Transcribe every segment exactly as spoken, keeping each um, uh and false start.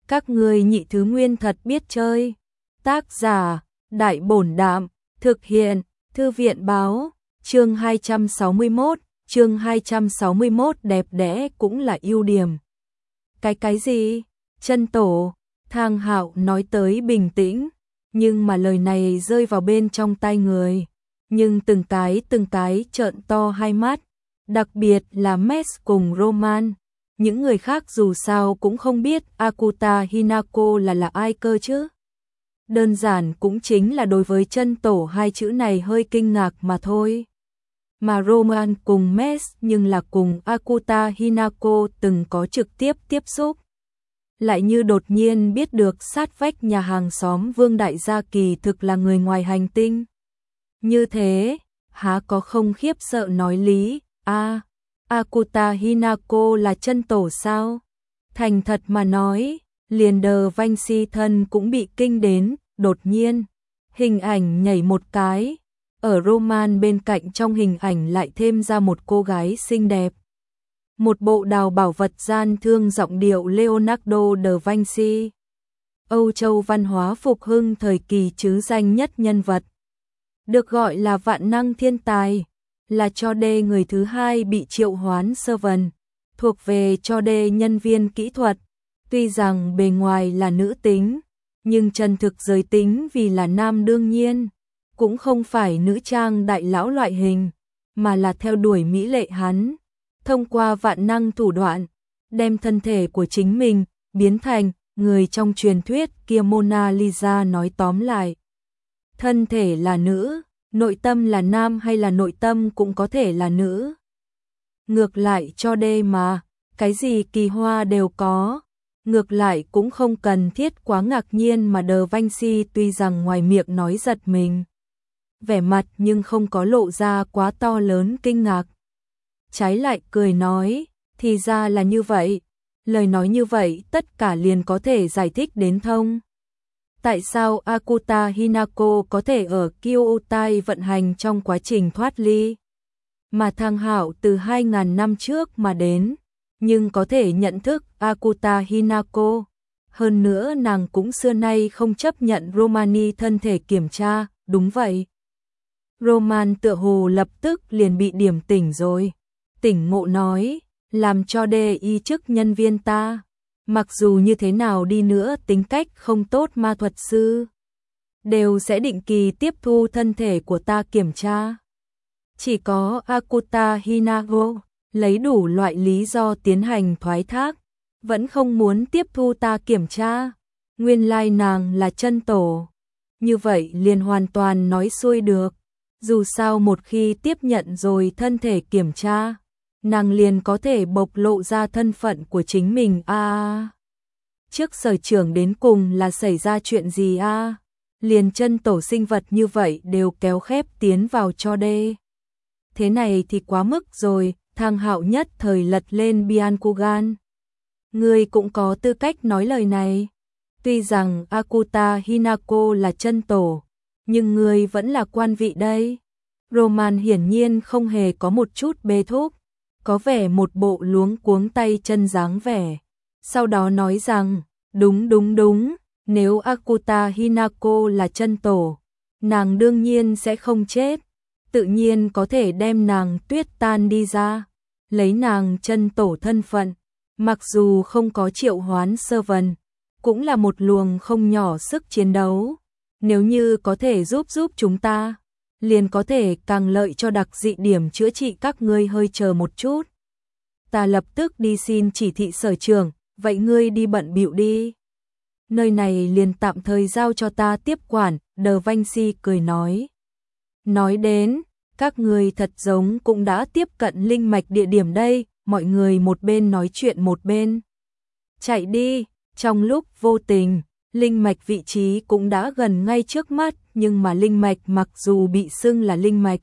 Các ngươi nhị thứ nguyên thật biết chơi. Tác giả, Đại Bổn Đạm, thực hiện, Thư viện Báo, chương hai trăm sáu mươi mốt, chương hai trăm sáu mươi mốt đẹp đẽ cũng là ưu điểm. Cái cái gì? Chân tổ, Thang Hạo nói tới bình tĩnh, nhưng mà lời này rơi vào bên trong tai người, nhưng từng cái từng cái trợn to hai mắt, đặc biệt là Mes cùng Roman. Những người khác dù sao cũng không biết Akuta Hinako là là ai cơ chứ. Đơn giản cũng chính là đối với chân tổ hai chữ này hơi kinh ngạc mà thôi. Mà Roman cùng Mes nhưng là cùng Akuta Hinako từng có trực tiếp tiếp xúc. Lại như đột nhiên biết được sát vách nhà hàng xóm Vương Đại Gia kỳ thực là người ngoài hành tinh. Như thế, há có không khiếp sợ nói lý, a à, Akuta Hinako là chân tổ sao? Thành thật mà nói, liền đờ Vanh Si thân cũng bị kinh đến, đột nhiên. Hình ảnh nhảy một cái, ở Roman bên cạnh trong hình ảnh lại thêm ra một cô gái xinh đẹp. Một bộ đào bảo vật gian thương giọng điệu Leonardo da Vinci. Âu Châu văn hóa phục hưng thời kỳ chứ danh nhất nhân vật. Được gọi là vạn năng thiên tài, là cho đê người thứ hai bị triệu hoán Servant, thuộc về cho đê nhân viên kỹ thuật. Tuy rằng bề ngoài là nữ tính, nhưng chân thực giới tính vì là nam đương nhiên, cũng không phải nữ trang đại lão loại hình, mà là theo đuổi mỹ lệ hắn. Thông qua vạn năng thủ đoạn, đem thân thể của chính mình biến thành người trong truyền thuyết kia Mona Lisa. Nói tóm lại, thân thể là nữ, nội tâm là nam hay là nội tâm cũng có thể là nữ. Ngược lại cho đê mà, cái gì kỳ hoa đều có. Ngược lại cũng không cần thiết quá ngạc nhiên mà Da Vinci tuy rằng ngoài miệng nói giật mình, vẻ mặt nhưng không có lộ ra quá to lớn kinh ngạc. Trái lại cười nói, thì ra là như vậy, lời nói như vậy tất cả liền có thể giải thích đến thông. Tại sao Akuta Hinako có thể ở Kyōtai vận hành trong quá trình thoát ly, mà Thang Hạo từ hai nghìn năm trước mà đến, nhưng có thể nhận thức Akuta Hinako. Hơn nữa nàng cũng xưa nay không chấp nhận Romani thân thể kiểm tra, đúng vậy. Roman tựa hồ lập tức liền bị điểm tỉnh rồi. Tỉnh ngộ nói, làm cho đê y chức nhân viên ta. Mặc dù như thế nào đi nữa tính cách không tốt ma thuật sư, đều sẽ định kỳ tiếp thu thân thể của ta kiểm tra. Chỉ có Akuta Hinako lấy đủ loại lý do tiến hành thoái thác, vẫn không muốn tiếp thu ta kiểm tra. Nguyên lai nàng là chân tổ. Như vậy liền hoàn toàn nói xuôi được. Dù sao một khi tiếp nhận rồi thân thể kiểm tra, nàng liền có thể bộc lộ ra thân phận của chính mình. A à, trước sở trưởng đến cùng là xảy ra chuyện gì a? À? Liền chân tổ sinh vật như vậy đều kéo khép tiến vào cho đê. Thế này thì quá mức rồi. Thang Hạo nhất thời lật lên Byakugan. Ngươi cũng có tư cách nói lời này. Tuy rằng Akuta Hinako là chân tổ, nhưng ngươi vẫn là quan vị đây. Roman hiển nhiên không hề có một chút bê thúc, có vẻ một bộ luống cuống tay chân dáng vẻ. Sau đó nói rằng, đúng đúng đúng, nếu Akuta Hinako là chân tổ, nàng đương nhiên sẽ không chết. Tự nhiên có thể đem nàng tuyết tan đi ra, lấy nàng chân tổ thân phận, mặc dù không có triệu hoán Servant, cũng là một luồng không nhỏ sức chiến đấu. Nếu như có thể giúp giúp chúng ta, liền có thể càng lợi cho đặc dị điểm chữa trị các ngươi. Hơi chờ một chút, ta lập tức đi xin chỉ thị sở trưởng, vậy ngươi đi bận bịu đi. Nơi này liền tạm thời giao cho ta tiếp quản. Da Vinci cười nói. Nói đến, các người thật giống cũng đã tiếp cận linh mạch địa điểm đây. Mọi người một bên nói chuyện một bên chạy đi. Trong lúc vô tình, linh mạch vị trí cũng đã gần ngay trước mắt. Nhưng mà linh mạch mặc dù bị xưng là linh mạch,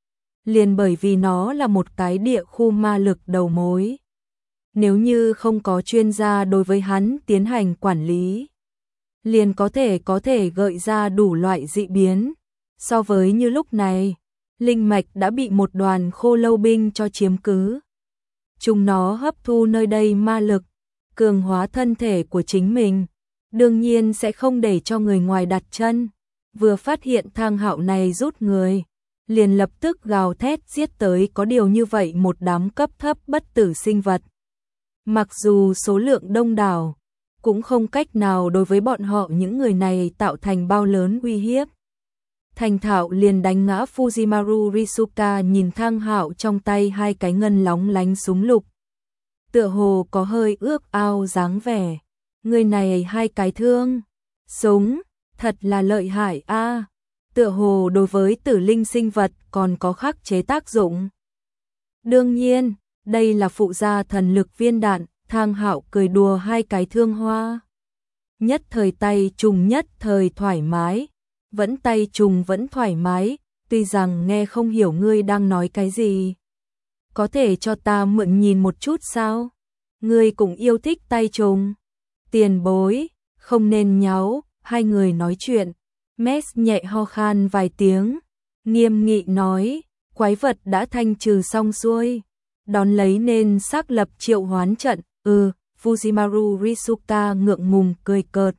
liền bởi vì nó là một cái địa khu ma lực đầu mối. Nếu như không có chuyên gia đối với hắn tiến hành quản lý, liền có thể có thể gợi ra đủ loại dị biến. So với như lúc này, linh mạch đã bị một đoàn khô lâu binh cho chiếm cứ. Chúng nó hấp thu nơi đây ma lực, cường hóa thân thể của chính mình, đương nhiên sẽ không để cho người ngoài đặt chân. Vừa phát hiện Thang Hạo này rút người, liền lập tức gào thét giết tới, có điều như vậy một đám cấp thấp bất tử sinh vật. Mặc dù số lượng đông đảo, cũng không cách nào đối với bọn họ những người này tạo thành bao lớn uy hiếp. Thành thạo liền đánh ngã Fujimaru Risuka, nhìn Thang Hạo trong tay hai cái ngân lóng lánh súng lục. Tựa hồ có hơi ước ao dáng vẻ. Người này hai cái thương, súng, thật là lợi hại a. À, tựa hồ đối với tử linh sinh vật còn có khắc chế tác dụng. Đương nhiên, đây là phụ gia thần lực viên đạn, Thang Hạo cười đùa hai cái thương hoa. Nhất thời tay trùng nhất thời thoải mái, vẫn tay trùng vẫn thoải mái, tuy rằng nghe không hiểu ngươi đang nói cái gì. Có thể cho ta mượn nhìn một chút sao? Ngươi cũng yêu thích tay trùng. Tiền bối, không nên nháo, hai người nói chuyện. Mess nhẹ ho khan vài tiếng, nghiêm nghị nói, quái vật đã thanh trừ xong xuôi, đón lấy nên xác lập triệu hoán trận. Ừ, Fujimaru Risuka ngượng ngùng cười cợt.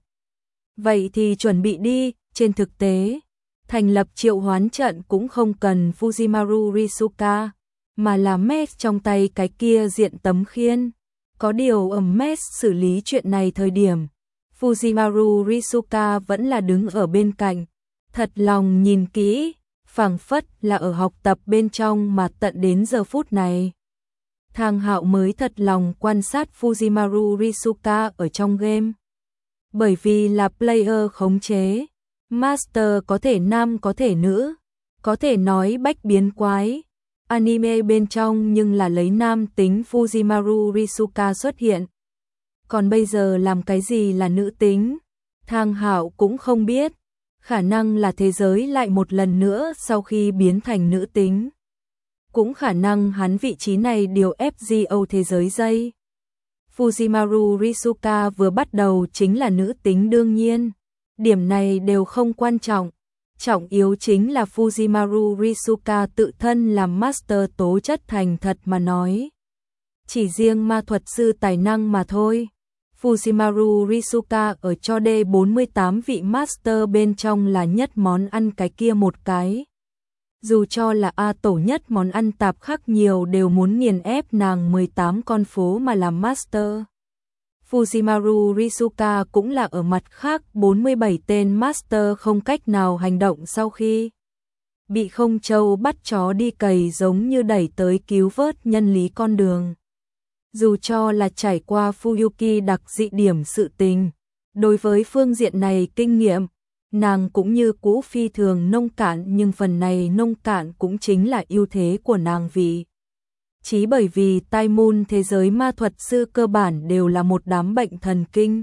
Vậy thì chuẩn bị đi. Trên thực tế, thành lập triệu hoán trận cũng không cần Fujimaru Risuka, mà là Mess trong tay cái kia diện tấm khiên. Có điều ở Mess xử lý chuyện này thời điểm, Fujimaru Risuka vẫn là đứng ở bên cạnh, thật lòng nhìn kỹ, phảng phất là ở học tập bên trong, mà tận đến giờ phút này. Thang Hạo mới thật lòng quan sát Fujimaru Risuka ở trong game. Bởi vì là player khống chế, Master có thể nam có thể nữ, có thể nói bách biến quái. Anime bên trong nhưng là lấy nam tính Fujimaru Risuka xuất hiện. Còn bây giờ làm cái gì là nữ tính? Thang Hạo cũng không biết. Khả năng là thế giới lại một lần nữa sau khi biến thành nữ tính. Cũng khả năng hắn vị trí này điều ép giê o thế giới dây. Fujimaru Risuka vừa bắt đầu chính là nữ tính đương nhiên. Điểm này đều không quan trọng. Trọng yếu chính là Fujimaru Risuka tự thân làm master tố chất thành thật mà nói. Chỉ riêng ma thuật sư tài năng mà thôi. Fujimaru Risuka ở cho D bốn mươi tám vị master bên trong là nhất món ăn cái kia một cái. Dù cho là A tổ nhất món ăn tạp khác nhiều đều muốn nghiền ép nàng mười tám con phố mà làm master. Fujimaru Risuka cũng là ở mặt khác bốn mươi bảy tên master không cách nào hành động sau khi bị không châu bắt chó đi cày, giống như đẩy tới cứu vớt nhân lý con đường. Dù cho là trải qua Fuyuki đặc dị điểm sự tình, đối với phương diện này kinh nghiệm, nàng cũng như cũ phi thường nông cạn, nhưng phần này nông cạn cũng chính là ưu thế của nàng, vì chỉ bởi vì tai môn thế giới ma thuật sư cơ bản đều là một đám bệnh thần kinh.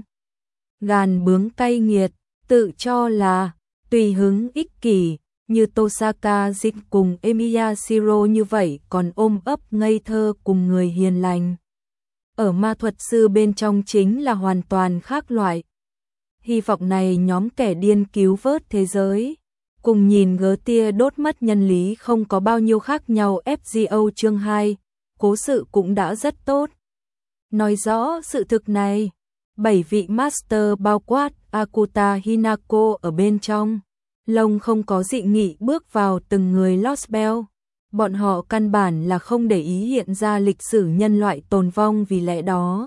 Gàn bướng cay nghiệt, tự cho là, tùy hứng ích kỷ, như Tosaka Jin cùng Emiya Shiro như vậy, còn ôm ấp ngây thơ cùng người hiền lành. Ở ma thuật sư bên trong chính là hoàn toàn khác loại. Hy vọng này nhóm kẻ điên cứu vớt thế giới, cùng nhìn gớ tia đốt mất nhân lý không có bao nhiêu khác nhau. ép giê o chương hai, cố sự cũng đã rất tốt. Nói rõ sự thực này, bảy vị master bao quát Akuta Hinako ở bên trong, lông không có dị nghị bước vào từng người Lost Bell. Bọn họ căn bản là không để ý hiện ra lịch sử nhân loại tồn vong, vì lẽ đó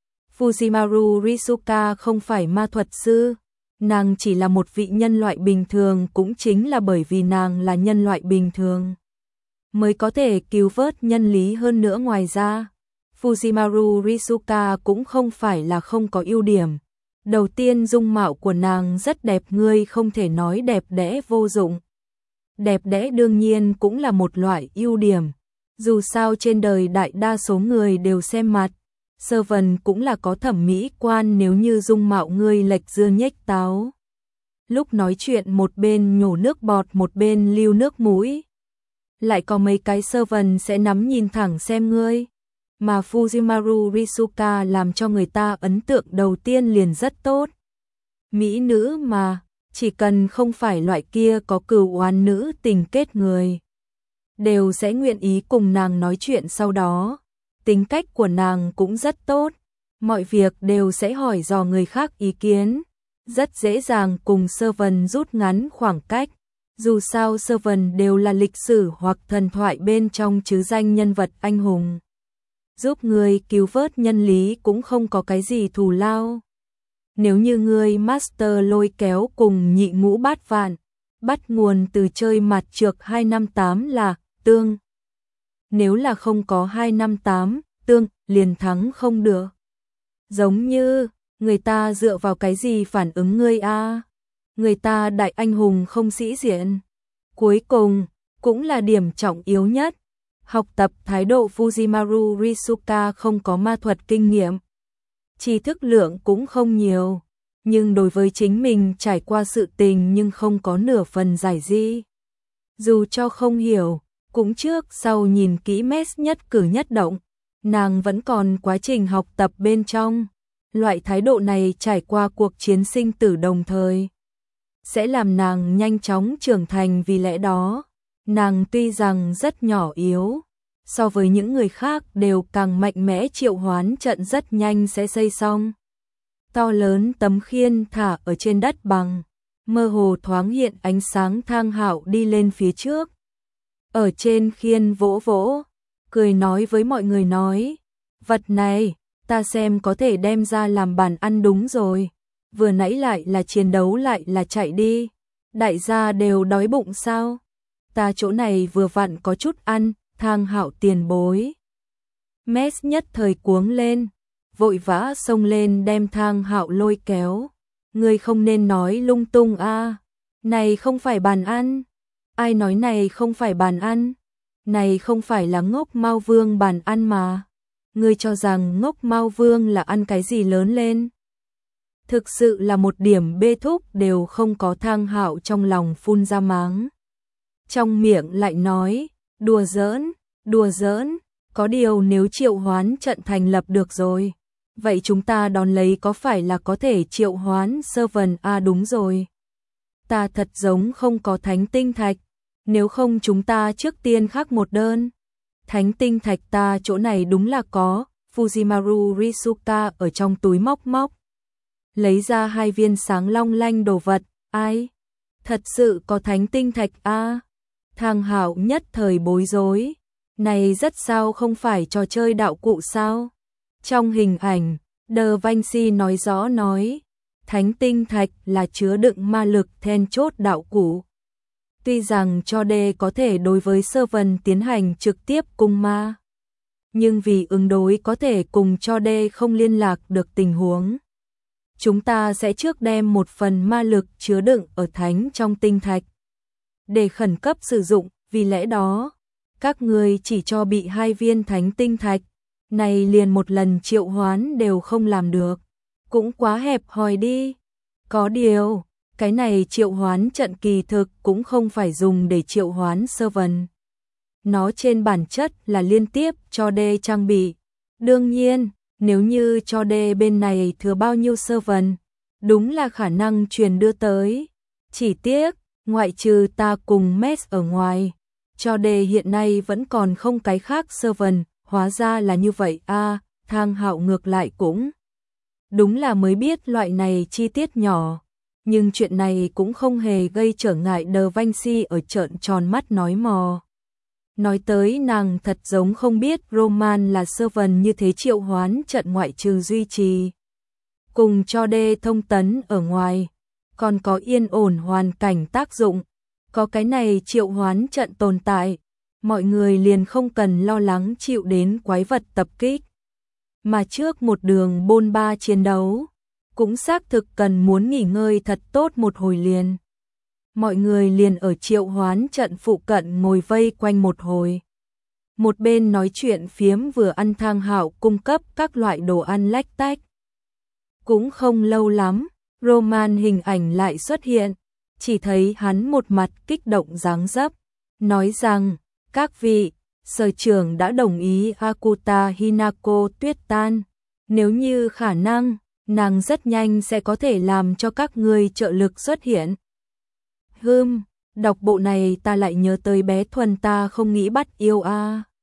Fujimaru Risuka không phải ma thuật sư, nàng chỉ là một vị nhân loại bình thường, cũng chính là bởi vì nàng là nhân loại bình thường mới có thể cứu vớt nhân lý. Hơn nữa ngoài ra, Fujimaru Risuka cũng không phải là không có ưu điểm. Đầu tiên, dung mạo của nàng rất đẹp, ngươi không thể nói đẹp đẽ vô dụng. Đẹp đẽ đương nhiên cũng là một loại ưu điểm. Dù sao trên đời đại đa số người đều xem mặt. Servant cũng là có thẩm mỹ quan, nếu như dung mạo ngươi lệch dương nhếch táo. Lúc nói chuyện một bên nhổ nước bọt một bên lưu nước mũi. Lại có mấy cái servant sẽ nắm nhìn thẳng xem ngươi. Mà Fujimaru Risuka làm cho người ta ấn tượng đầu tiên liền rất tốt. Mỹ nữ mà, chỉ cần không phải loại kia có cừu oán nữ tình kết người, đều sẽ nguyện ý cùng nàng nói chuyện. Sau đó, tính cách của nàng cũng rất tốt, mọi việc đều sẽ hỏi dò người khác ý kiến, rất dễ dàng cùng Servant rút ngắn khoảng cách. Dù sao Servant đều là lịch sử hoặc thần thoại bên trong chứ danh nhân vật anh hùng. Giúp người cứu vớt nhân lý cũng không có cái gì thù lao. Nếu như người master lôi kéo cùng nhị ngũ bát vạn, bắt nguồn từ chơi mặt trược hai năm tám là tương. Nếu là không có hai năm tám, tương, liền thắng không được. Giống như, người ta dựa vào cái gì phản ứng ngươi a? Người ta đại anh hùng không sĩ diện. Cuối cùng, cũng là điểm trọng yếu nhất. Học tập thái độ Fujimaru Risuka không có ma thuật kinh nghiệm. Tri thức lượng cũng không nhiều. Nhưng đối với chính mình trải qua sự tình nhưng không có nửa phần giải di. Dù cho không hiểu, cũng trước sau nhìn kỹ Mess nhất cử nhất động, nàng vẫn còn quá trình học tập bên trong. Loại thái độ này trải qua cuộc chiến sinh tử đồng thời, sẽ làm nàng nhanh chóng trưởng thành, vì lẽ đó, nàng tuy rằng rất nhỏ yếu, so với những người khác đều càng mạnh mẽ. Triệu hoán trận rất nhanh sẽ xây xong. To lớn tấm khiên thả ở trên đất bằng, mơ hồ thoáng hiện ánh sáng. Thang Hạo đi lên phía trước, ở trên khiên vỗ vỗ, cười nói với mọi người nói, vật này, ta xem có thể đem ra làm bàn ăn. Đúng rồi, vừa nãy lại là chiến đấu lại là chạy đi, đại gia đều đói bụng sao? Ta chỗ này vừa vặn có chút ăn. Thang Hạo tiền bối. Mess nhất thời cuống lên, vội vã xông lên đem Thang Hạo lôi kéo. Ngươi không nên nói lung tung a, này không phải bàn ăn. Ai nói này không phải bàn ăn? Này không phải là Ngốc Mao Vương bàn ăn mà. Ngươi cho rằng Ngốc Mao Vương là ăn cái gì lớn lên? Thực sự là một điểm bê thúc đều không có. Thang Hạo trong lòng phun ra mắng, trong miệng lại nói, đùa giỡn, đùa giỡn, có điều nếu triệu hoán trận thành lập được rồi, vậy chúng ta đón lấy có phải là có thể triệu hoán Servant? À đúng rồi, ta thật giống không có thánh tinh thạch, nếu không chúng ta trước tiên khắc một đơn. Thánh tinh thạch ta chỗ này đúng là có. Fujimaru Risuka ở trong túi móc móc, lấy ra hai viên sáng long lanh đồ vật. Ai? Thật sự có thánh tinh thạch a? À? Thang Hạo nhất thời bối rối. Này rất sao không phải trò chơi đạo cụ sao? Trong hình ảnh, De Vinci nói rõ nói, thánh tinh thạch là chứa đựng ma lực then chốt đạo cụ. Tuy rằng cho đê có thể đối với Servant tiến hành trực tiếp cung ma, nhưng vì ứng đối có thể cùng cho đê không liên lạc được tình huống, chúng ta sẽ trước đem một phần ma lực chứa đựng ở thánh trong tinh thạch để khẩn cấp sử dụng. Vì lẽ đó, các người chỉ cho bị hai viên thánh tinh thạch, này liền một lần triệu hoán đều không làm được, cũng quá hẹp hòi đi. Có điều, cái này triệu hoán trận kỳ thực cũng không phải dùng để triệu hoán Servant. Nó trên bản chất là liên tiếp cho đê trang bị. Đương nhiên, nếu như cho đê bên này thừa bao nhiêu Servant, đúng là khả năng truyền đưa tới. Chỉ tiếc, ngoại trừ ta cùng Mess ở ngoài, cho đê hiện nay vẫn còn không cái khác Servant. Hóa ra là như vậy a. À, Thang Hạo ngược lại cũng đúng là mới biết loại này chi tiết nhỏ, nhưng chuyện này cũng không hề gây trở ngại. De Vinci ở trợn tròn mắt nói mò. Nói tới nàng thật giống không biết Roman là Servant như thế. Triệu hoán trận ngoại trừ duy trì cùng cho đê thông tấn ở ngoài, còn có yên ổn hoàn cảnh tác dụng. Có cái này triệu hoán trận tồn tại, mọi người liền không cần lo lắng chịu đến quái vật tập kích. Mà trước một đường bôn ba chiến đấu, cũng xác thực cần muốn nghỉ ngơi thật tốt một hồi liền. Mọi người liền ở triệu hoán trận phụ cận ngồi vây quanh một hồi. Một bên nói chuyện phiếm vừa ăn. Thang Hạo cung cấp các loại đồ ăn lách tách. Cũng không lâu lắm, Roman hình ảnh lại xuất hiện, chỉ thấy hắn một mặt kích động dáng dấp, nói rằng, các vị, sở trưởng đã đồng ý Akuta Hinako tuyết tan, nếu như khả năng, nàng rất nhanh sẽ có thể làm cho các ngươi trợ lực xuất hiện. Hừm, đọc bộ này ta lại nhớ tới bé Thuần ta không nghĩ bắt yêu a.